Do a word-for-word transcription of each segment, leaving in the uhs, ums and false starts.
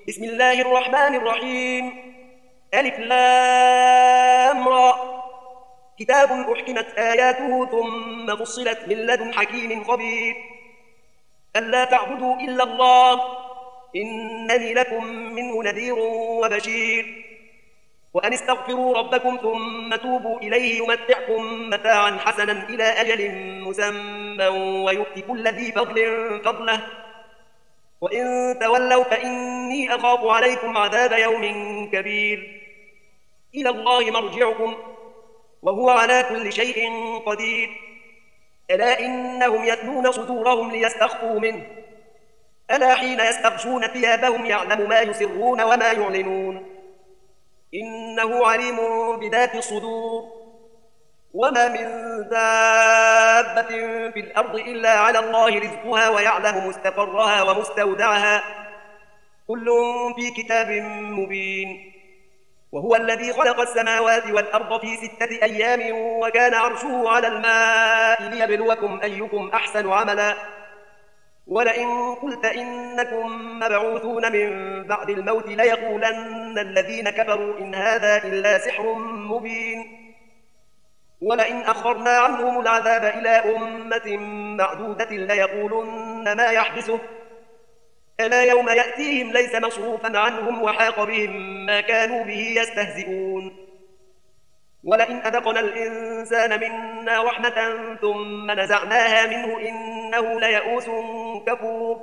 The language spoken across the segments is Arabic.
بسم الله الرحمن الرحيم. ألف لام را. كتاب أحكمت آياته ثم فصلت من لدن حكيم خبير. ألا تعبدوا إلا الله إنني لكم منه نذير وبشير. وأن استغفروا ربكم ثم توبوا إليه يمتعكم متاعا حسنا إلى أجل مسمى ويؤتي كل ذي فضل فضله. وإن تولوا فإني أخاف عليكم عذاب يوم كبير. إلى الله مرجعكم وهو على كل شيء قدير. ألا إنهم يثنون صدورهم ليستخفوا منه. ألا حين يستغشون ثيابهم يعلم ما يسرون وما يعلنون. إنه عليم بذات الصدور. وما من دابة في الأرض إلا على الله رزقها ويعلم مستقرها ومستودعها كل في كتاب مبين. وهو الذي خلق السماوات والأرض في ستة أيام وكان عرشه على الماء ليبلوكم أيكم أحسن عملا. ولئن قلت إنكم مبعوثون من بعد الموت ليقولن الذين كفروا إن هذا إلا سحر مبين. ولئن أخرنا عنهم العذاب إلى أمة معدودة ليقولن ما يحبسه. ألا يوم يأتيهم ليس مصروفا عنهم وحاق بهم ما كانوا به يستهزئون. ولئن أذقنا الإنسان منا رحمة ثم نزعناها منه إنه ليئوس كفور.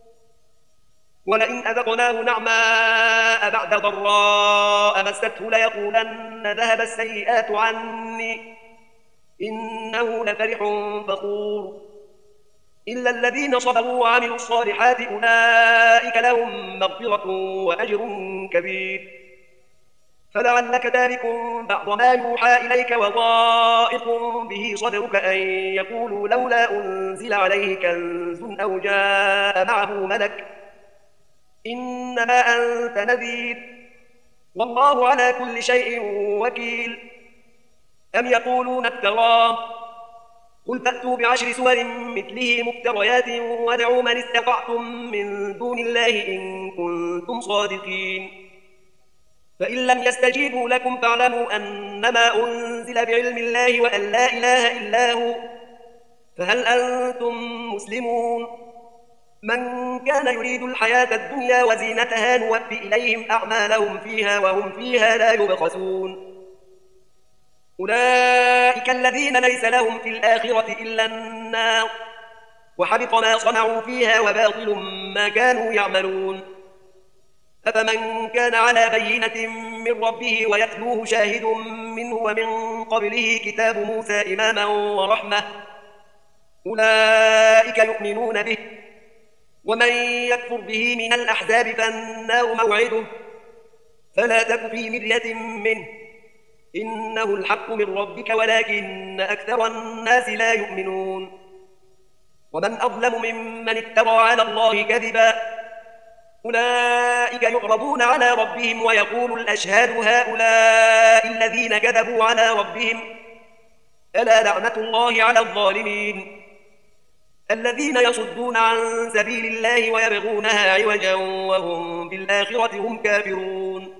ولئن أذقناه نعماء بعد ضراء مسته ليقولن ذهب السيئات عني إنه لفرح فخور. إلا الذين صبروا وعملوا الصالحات أولئك لهم مغفرة وأجر كبير. فلعلك تارك بعض ما يوحى إليك وضائق به صدرك أن يقولوا لولا أنزل عليه كنز أو جاء معه ملك إنما أنت نذير والله على كل شيء وكيل. أم يقولون افتراه قل فأتوا بعشر سور مثله مفتريات وادعوا من استطعتم من دون الله إن كنتم صادقين. فإن لم يستجيبوا لكم فاعلموا أنما أنزل بعلم الله وأن لا إله إلا هو فهل أنتم مسلمون. من كان يريد الحياة الدنيا وزينتها نوفي إليهم أعمالهم فيها وهم فيها لا يبخسون. أولئك الذين ليس لهم في الآخرة إلا النار وحبط ما صنعوا فيها وباطل ما كانوا يعملون. أفمن كان على بينة من ربه ويتلوه شاهد منه ومن قبله كتاب موسى إماما ورحمة أولئك يؤمنون به. ومن يكفر به من الأحزاب فالنار موعده فلا تك في مرية منه إنه الحق من ربك ولكن أكثر الناس لا يؤمنون. ومن أظلم ممن افترى على الله كذبا أولئك يعرضون على ربهم ويقول الأشهاد هؤلاء الذين كذبوا على ربهم ألا لعنة الله على الظالمين الذين يصدون عن سبيل الله ويبغونها عوجا وهم بالآخرة هم كافرون.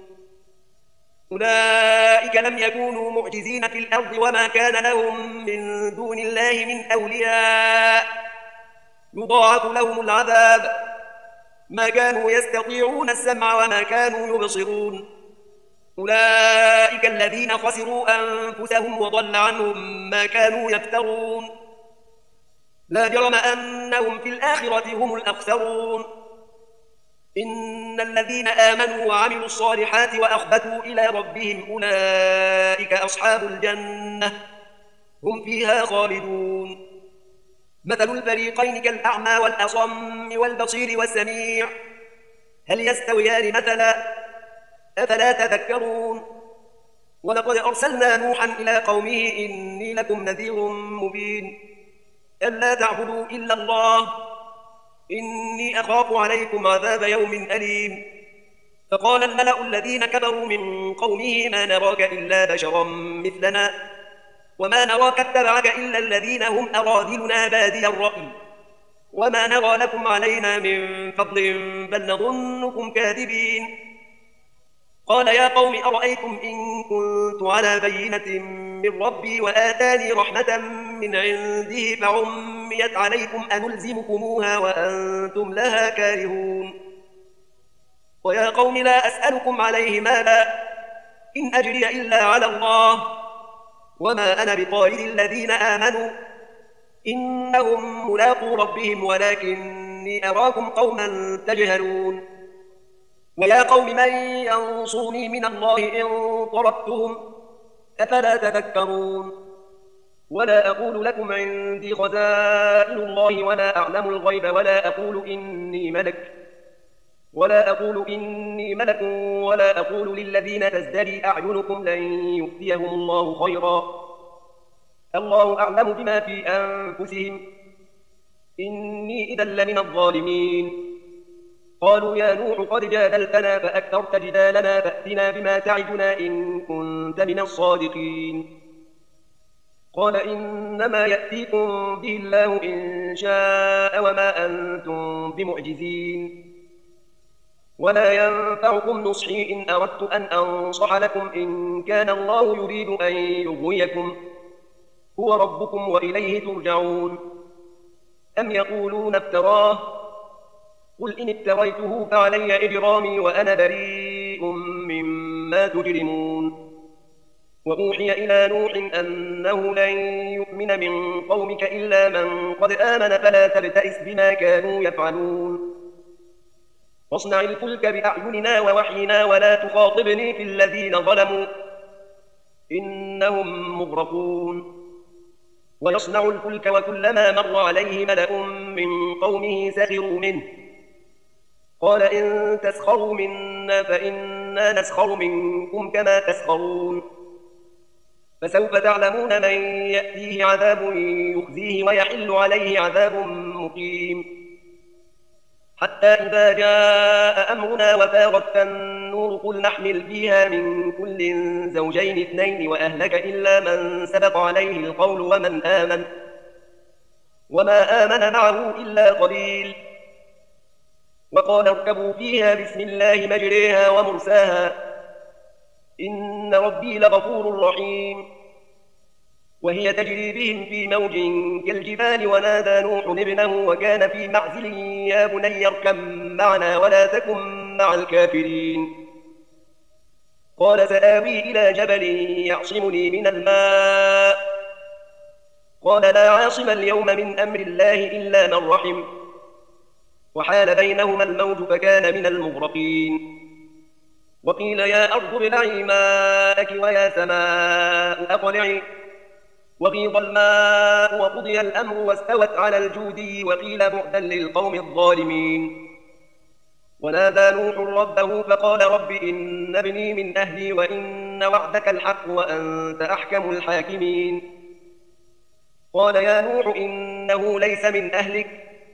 أولئك لم يكونوا معجزين في الأرض وما كان لهم من دون الله من أولياء يضاعف لهم العذاب ما كانوا يستطيعون السمع وما كانوا يبصرون. أولئك الذين خسروا أنفسهم وضل عنهم ما كانوا يفترون. لا جرم أنهم في الآخرة هم الأخسرون. إن الذين آمنوا وعملوا الصالحات وأخبتوا إلى ربهم أولئك أصحاب الجنة هم فيها خالدون. مثل الفريقين كالأعمى والأصم والبصير والسميع هل يستويان مثلا أفلا تذكرون. ولقد أرسلنا نوحا إلى قومه إني لكم نذير مبين ألا تعبدوا إلا الله إني أخاف عليكم عذاب يوم أليم. فقال الملأ الذين كفروا من قومه ما نراك إلا بشرا مثلنا وما نراك اتبعك إلا الذين هم أراذلنا بادي الرأي وما نرى لكم علينا من فضل بل نظنكم كاذبين. قال يا قوم أرأيتم إن كنت على بينة من ربي وآتاني رحمة من عنده فعميت عليكم أنلزمكموها وأنتم لها كارهون. ويا قوم لا أسألكم عليه مالا إن أجري إلا على الله وما أنا بطارد الذين آمنوا إنهم ملاقو ربهم ولكني أراكم قوما تجهلون. ويا قوم من ينصرني من الله إن طردتهم أفلا تذكرون. ولا أقول لكم عندي خزائن الله ولا أعلم الغيب ولا أقول إني ملك ولا أقول إني ملك ولا أقول للذين تزدري أعينكم لن يؤتيهم الله خيرا الله أعلم بما في أنفسهم إني إذا لمن الظالمين. قالوا يا نوح قد جادلتنا فأكثرت جدالنا فأتنا بما تعدنا إن كنت من الصادقين. قال إنما يأتيكم به الله إن شاء وما أنتم بمعجزين. ولا ينفعكم نصحي إن أردت أن أنصح لكم إن كان الله يريد أن يغويكم هو ربكم وإليه ترجعون. أم يقولون افتراه قل إن افتريته فعلي إجرامي وأنا بريء مما تجرمون. وأوحي إلى نوح أنه لن يؤمن من قومك إلا من قد آمن فلا تبتئس بما كانوا يفعلون. واصنع الفلك بأعيننا ووحينا ولا تخاطبني في الذين ظلموا إنهم مغرقون. ويصنع الفلك وكلما مر عليه ملأ من قومه سخروا منه قال إن تسخروا منا فإنا نسخر منكم كما تسخرون. فسوف تعلمون من يأتيه عذاب يخزيه ويحل عليه عذاب مقيم. حتى إذا جاء أمرنا وفارت النور قل نحمل فيها من كل زوجين اثنين وأهلك إلا من سبق عليه القول ومن آمن وما آمن معه إلا قليل. وقال اركبوا فيها بسم الله مجريها ومرساها إن ربي لغفور رحيم. وهي تجري بهم في موج كالجبال ونادى نوح ابنه وكان في معزل يا بني اركب معنا ولا تكن مع الكافرين. قال سآوي إلى جبل يعصمني من الماء قال لا عاصم اليوم من أمر الله إلا من رحم وحال بينهما الموج فكان من المغرقين. وقيل يا أرض ابلعي ماءك ويا سماء أقلعي وغيض الماء وقضي الأمر واستوت على الجودي وقيل بعدا للقوم الظالمين. ونادى نوح ربه فقال رب إن ابني من أهلي وإن وعدك الحق وأنت أحكم الحاكمين. قال يا نوح إنه ليس من أهلك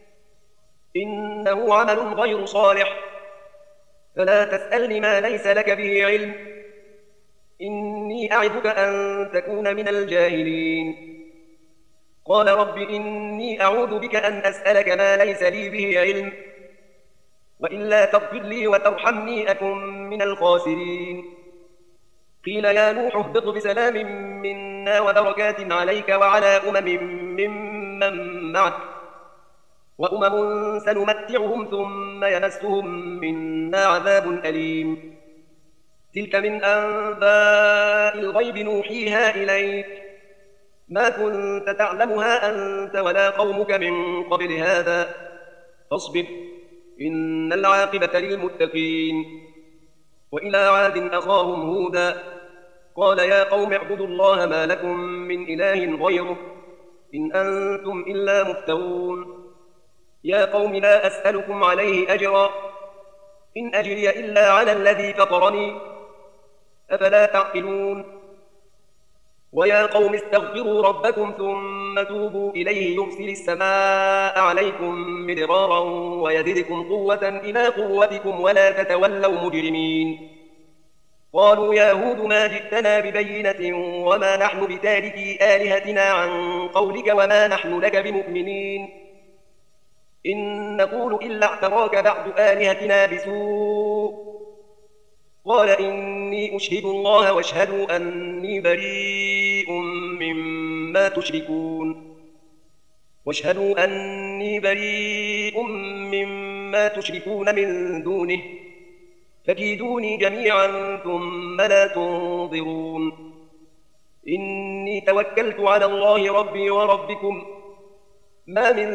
إنه عمل غير صالح فلا تسألني ما ليس لك به علم إني أعظك أن تكون من الجاهلين. قال رب إني أعوذ بك أن أسألك ما ليس لي به علم وإلا تغفر لي وترحمني أكن من الخاسرين. قيل يا نوح اهبط بسلام منا وبركات عليك وعلى أمم ممن معك وأمم سنمتعهم ثم يمسهم منا عذاب أليم. تلك من أنباء الغيب نوحيها إليك ما كنت تعلمها أنت ولا قومك من قبل هذا فاصبر إن العاقبة للمتقين. وإلى عاد أخاهم هودا قال يا قوم اعبدوا الله ما لكم من إله غيره إن أنتم إلا مفترون. يا قوم لا أسألكم عليه أجرا إن أجري إلا على الذي فطرني أفلا تعقلون. ويا قوم استغفروا ربكم ثم توبوا إليه يرسل السماء عليكم مدرارا ويزدكم قوة إلى قوتكم ولا تتولوا مجرمين. قالوا يا هود ما جئتنا ببينة وما نحن بتاركي آلهتنا عن قولك وما نحن لك بمؤمنين. إن نقول إلا اعتراك بعض آلهتنا بسوء قال إني أشهد الله واشهدوا أني بريء مما تشركون واشهدوا أني بريء مما تشركون من دونه فكيدوني جميعا ثم لا تنظرون إني توكلت على الله ربي وربكم ما من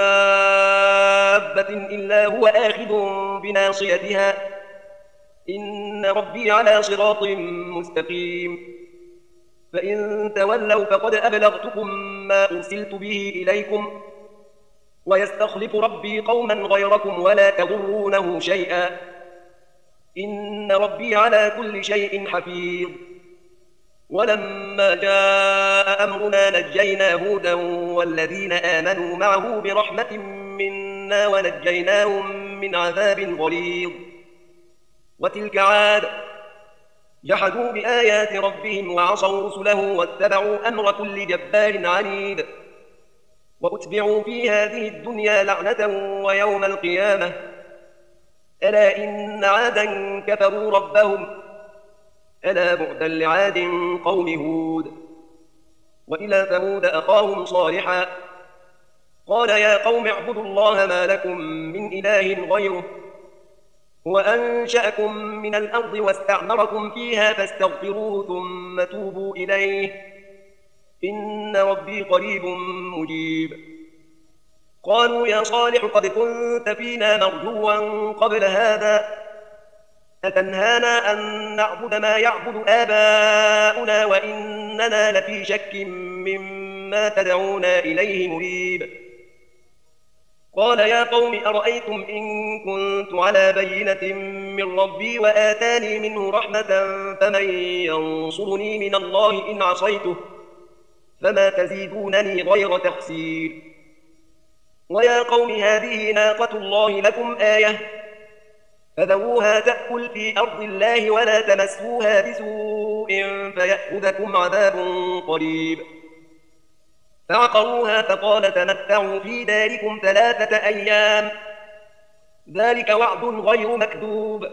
دابة إلا هو آخذ بناصيتها إن ربي على صراط مستقيم فإن تولوا فقد أبلغتكم ما أرسلت به إليكم ويستخلف ربي قوما غيركم ولا تضرونه شيئا إن ربي على كل شيء حفيظ ولما جاء أمرنا نجينا هودا والذين آمنوا معه برحمة منا ونجيناهم من عذاب غليظ وتلك عاد جحدوا بآيات ربهم وعصوا رسله واتبعوا أمر كل جبار عنيد وأتبعوا في هذه الدنيا لعنة ويوم القيامة ألا إن عادا كفروا ربهم ألا بعدا لعاد قوم هود وإلى ثمود أخاهم صالحا قال يا قوم اعبدوا الله ما لكم من إله غيره هو أنشأكم من الأرض واستعمركم فيها فاستغفروه ثم توبوا إليه إن ربي قريب مجيب قالوا يا صالح قد كنت فينا مرجوا قبل هذا أتنهانا أن نعبد ما يعبد آباؤنا وإننا لفي شك مما تدعونا إليه مريب قال يا قوم أرأيتم إن كنت على بينة من ربي وآتاني منه رحمة فمن ينصرني من الله إن عصيته فما تزيدونني غير تخسير ويا قوم هذه ناقة الله لكم آية فذروها تأكل في أرض الله ولا تمسوها بسوء فيأخذكم عذاب قريب فعقروها فقال تمتعوا في داركم ثلاثة أيام ذلك وعد غير مكذوب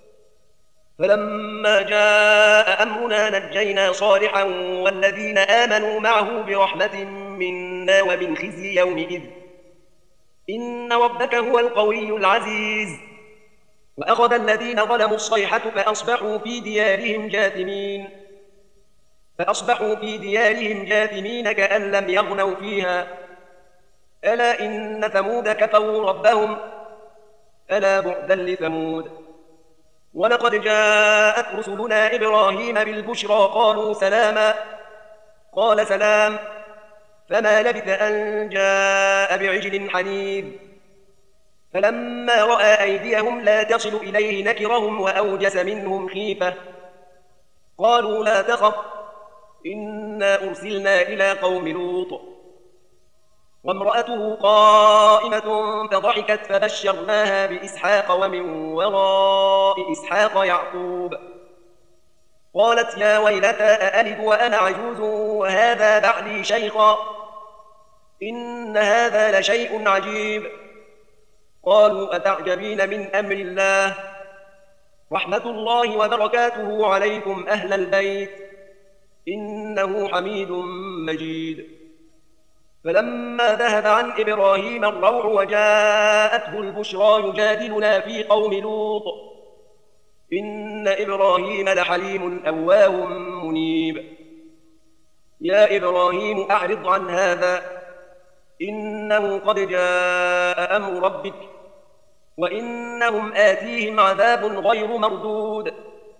فلما جاء أمرنا نجينا صالحا والذين آمنوا معه برحمة منا ومن خزي يومئذ إن ربك هو القوي العزيز وأخذ الذين ظلموا الصيحة فأصبحوا في ديارهم جاثمين فأصبحوا في ديارهم جاثمين كأن لم يغنوا فيها ألا إن ثمود كفروا ربهم ألا بعدا لثمود ولقد جاءت رسلنا إبراهيم بالبشرى قالوا سلاما قال سلام فما لبث أن جاء بعجل حنيذ فلما رأى أيديهم لا تصل إليه نكرهم وأوجس منهم خيفة قالوا لا تخف إنا أرسلنا إلى قوم لوط وامرأته قائمة فضحكت فبشرناها بإسحاق ومن وراء إسحاق يعقوب قالت يا ويلتى أألد وأنا عجوز وهذا بعلي شيخا إن هذا لشيء عجيب قالوا أتعجبين من أمر الله رحمة الله وبركاته عليكم أهل البيت إنه حميد مجيد فلما ذهب عن إبراهيم الروع وجاءته البشرى يجادلنا في قوم لوط إن إبراهيم لحليم أواه منيب يا إبراهيم أعرض عن هذا إنه قد جاء أمر ربك وإنهم آتيهم عذاب غير مردود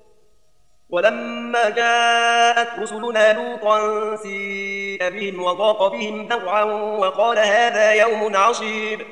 ولما جاءت رسلنا لوطا سيء بهم وضاق بهم ذرعا وقال هذا يوم عصيب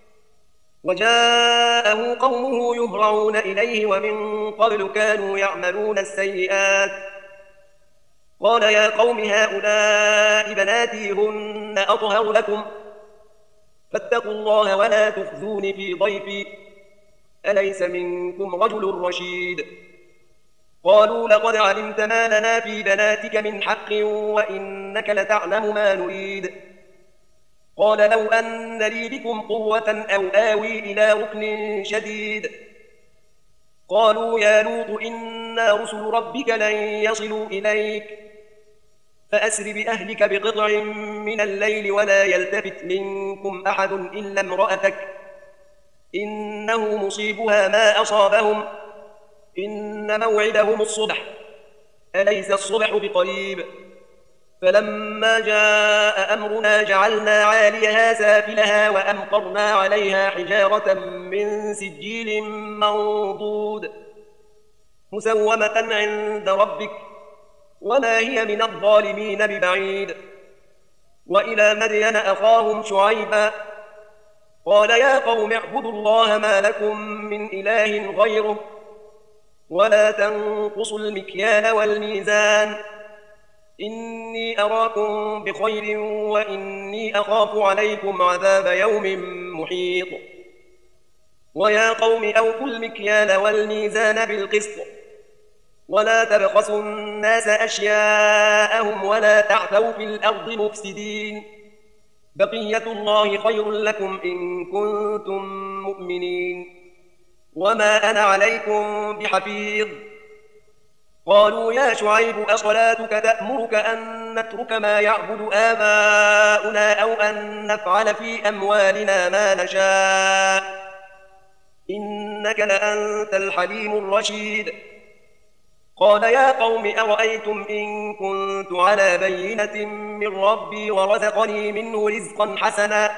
وجاءه قومه يهرعون إليه ومن قبل كانوا يعملون السيئات قال يا قوم هؤلاء بناتي هن أطهر لكم فاتقوا الله ولا تخزون في ضيفي أليس منكم رجل رشيد قالوا لقد علمت ما لنا في بناتك من حق وإنك لتعلم ما نريد قال لو أن لي بكم قوة أو آوي إلى ركن شديد. قالوا يا لوط إنا رسل ربك لن يصلوا إليك فأسر بأهلك بقطع من الليل ولا يلتفت منكم أحد إلا امرأتك إنه مصيبها ما أصابهم إن موعدهم الصبح أليس الصبح بقريب. فلما جاء أمرنا جعلنا عاليها سافلها وأمطرنا عليها حجارة من سجيل منضود مسومة عند ربك وما هي من الظالمين ببعيد. وإلى مدين أخاهم شعيبا قال يا قوم اعبدوا الله ما لكم من إله غيره ولا تنقصوا المكيال والميزان إني أراكم بخير وإني أخاف عليكم عذاب يوم محيط. ويا قوم أوفوا المكيال والميزان بالقسط ولا تبخسوا الناس أشياءهم ولا تعثوا في الأرض مفسدين بقية الله خير لكم إن كنتم مؤمنين وما أنا عليكم بحفيظ. قالوا يا شعيب أصلاتك تأمرك أن نترك ما يعبد آباؤنا أو أن نفعل في أموالنا ما نشاء إنك لأنت الحليم الرشيد. قال يا قوم أرأيتم إن كنت على بينة من ربي ورزقني منه رزقا حسنا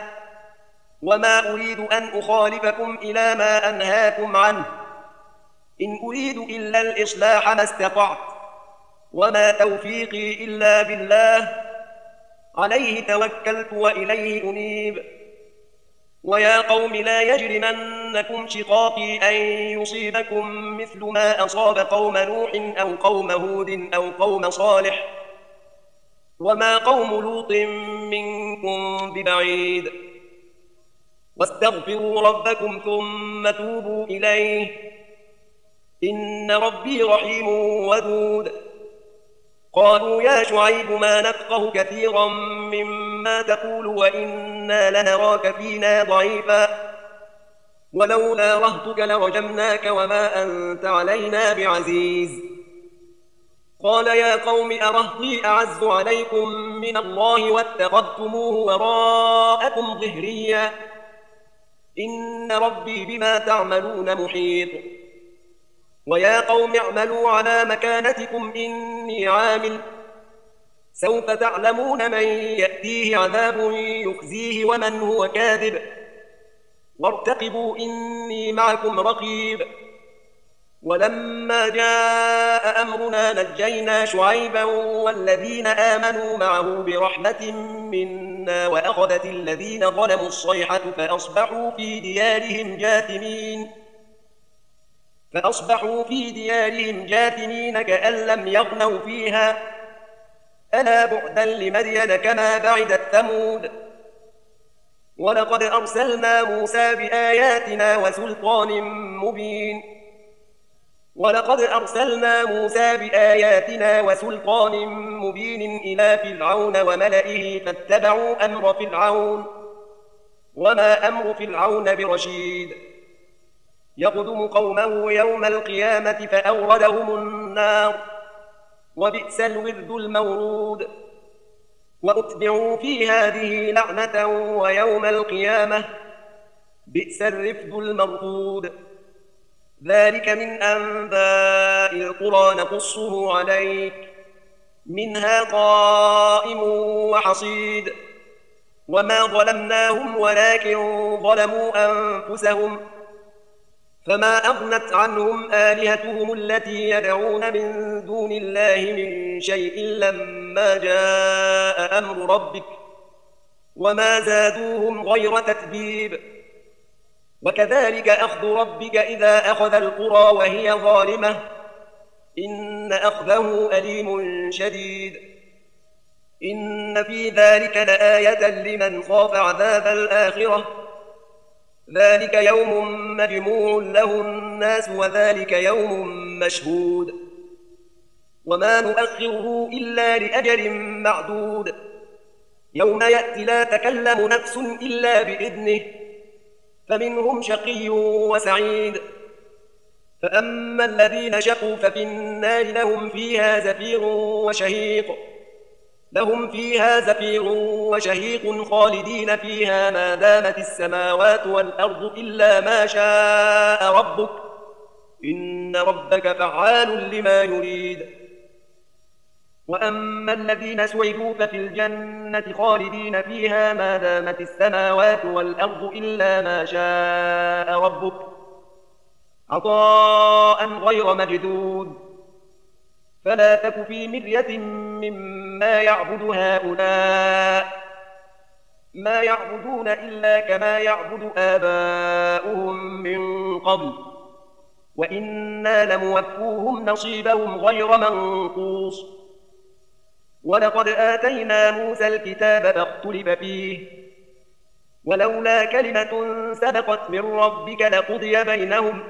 وما أريد أن أخالفكم إلى ما أنهاكم عنه إن أريد إلا الإصلاح ما استطعت وما توفيقي إلا بالله عليه توكلت وإليه أنيب. ويا قوم لا يجرمنكم شقاقي أن يصيبكم مثل ما أصاب قوم نوح أو قوم هود أو قوم صالح وما قوم لوط منكم ببعيد واستغفروا ربكم ثم توبوا إليه إن ربي رحيم ودود. قالوا يا شعيب ما نفقه كثيرا مما تقول وإنا لنراك فينا ضعيفا ولولا رهتك لرجمناك وما أنت علينا بعزيز. قال يا قوم أرهطي أعز عليكم من الله واتخذتموه وراءكم ظهريا إن ربي بما تعملون محيط. ويا قوم اعملوا على مكانتكم إني عامل سوف تعلمون من يأتيه عذاب يخزيه ومن هو كاذب وارتقبوا إني معكم رقيب. ولما جاء أمرنا نجينا شعيبا والذين آمنوا معه برحمة منا وأخذت الذين ظلموا الصيحة فأصبحوا في ديارهم جاثمين فأصبحوا في ديارهم جاثمين كأن لم يغنوا فيها ألا بعدا لمدين كما بعدت ثمود. ولقد أرسلنا موسى بآياتنا وسلطان مبين ولقد أرسلنا موسى بآياتنا وسلطان مبين إلى فرعون وملئه فاتبعوا أمر فرعون وما أمر فرعون برشيد يقدم قومه يوم القيامة فأوردهم النار وبئس الورد المورود. وأتبعوا في هذه لعنة ويوم القيامة بئس الرفد المرفود. ذلك من أنباء القرى نقصه عليك منها قائم وحصيد. وما ظلمناهم ولكن ظلموا أنفسهم فما أغنت عنهم آلهتهم التي يدعون من دون الله من شيء لما جاء أمر ربك وما زادوهم غير تتبيب. وكذلك أخذ ربك إذا أخذ القرى وهي ظالمة إن أخذه أليم شديد. إن في ذلك لآية لمن خاف عذاب الآخرة ذلك يوم مجموع له الناس وذلك يوم مشهود وما نؤخره إلا لأجل معدود يوم يأتي لا تكلم نفس إلا بإذنه فمنهم شقي وسعيد. فأما الذين شقوا ففي النار لهم فيها زفير وشهيق لهم فيها زفير وشهيق خالدين فيها ما دامت السماوات والأرض إلا ما شاء ربك إن ربك فعال لما يريد. وأما الذين سعدوا ففي الجنة خالدين فيها ما دامت السماوات والأرض إلا ما شاء ربك عطاء غير مجدود. فلا تك في مرية مما يعبد هؤلاء ما يعبدون إلا كما يعبد آباؤهم من قبل وإنا لموفوهم نصيبهم غير منقوص. ولقد آتينا موسى الكتاب فاختلف فيه ولولا كلمة سبقت من ربك لقضي بينهم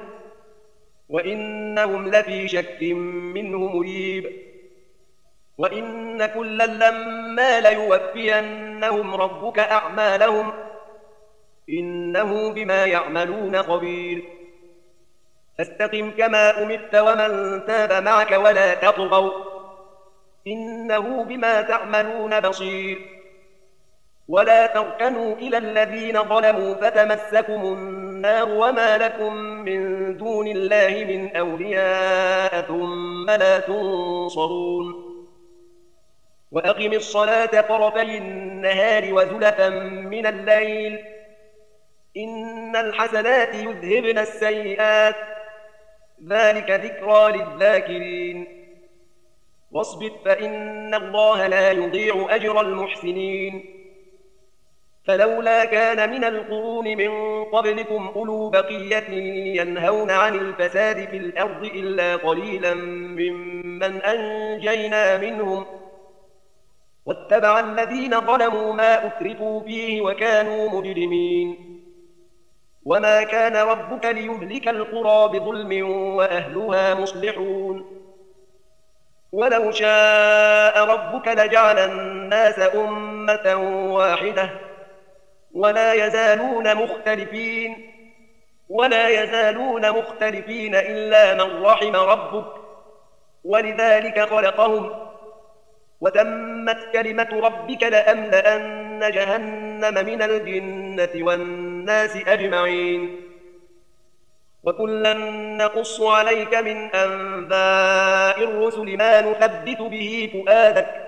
وإنهم لفي شك منه مريب. وإن كلا لما ليوفينهم ربك أعمالهم إنه بما يعملون خبير. فاستقم كما أمرت ومن تاب معك ولا تطغوا إنه بما تعملون بصير. ولا تركنوا إلى الذين ظلموا فتمسكم النار وما لكم من دون الله من أولياء ثم لا تنصرون. وأقم الصلاة طرفي النهار وزلفا من الليل إن الحسنات يذهبن السيئات ذلك ذكرى للذاكرين. واصبر فإن الله لا يضيع أجر المحسنين. فلولا كان من القرون من قبلكم أولو بقية ينهون عن الفساد في الأرض إلا قليلا ممن أنجينا منهم واتبع الذين ظلموا ما أترفوا فيه وكانوا مجرمين. وما كان ربك ليهلك القرى بظلم وأهلها مصلحون. ولو شاء ربك لجعل الناس أمة واحدة ولا يزالون مختلفين ولا يزالون مختلفين إلا من رحم ربك ولذلك خلقهم وتمت كلمة ربك لأملأن جهنم من الجنة والناس أجمعين. وكلا نقص عليك من أنباء الرسل ما نثبت به فؤادك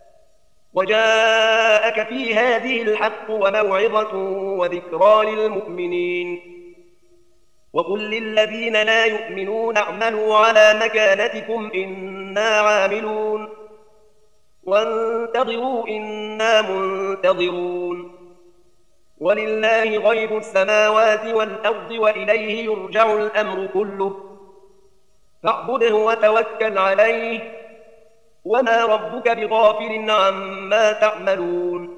وجاءك في هذه الحق وموعظة وذكرى للمؤمنين. وقل للذين لا يؤمنون اعملوا على مكانتكم إنا عاملون وانتظروا إنا منتظرون. ولله غيب السماوات والأرض وإليه يرجع الأمر كله فاعبده وتوكل عليه وما ربك بغافل عما تعملون.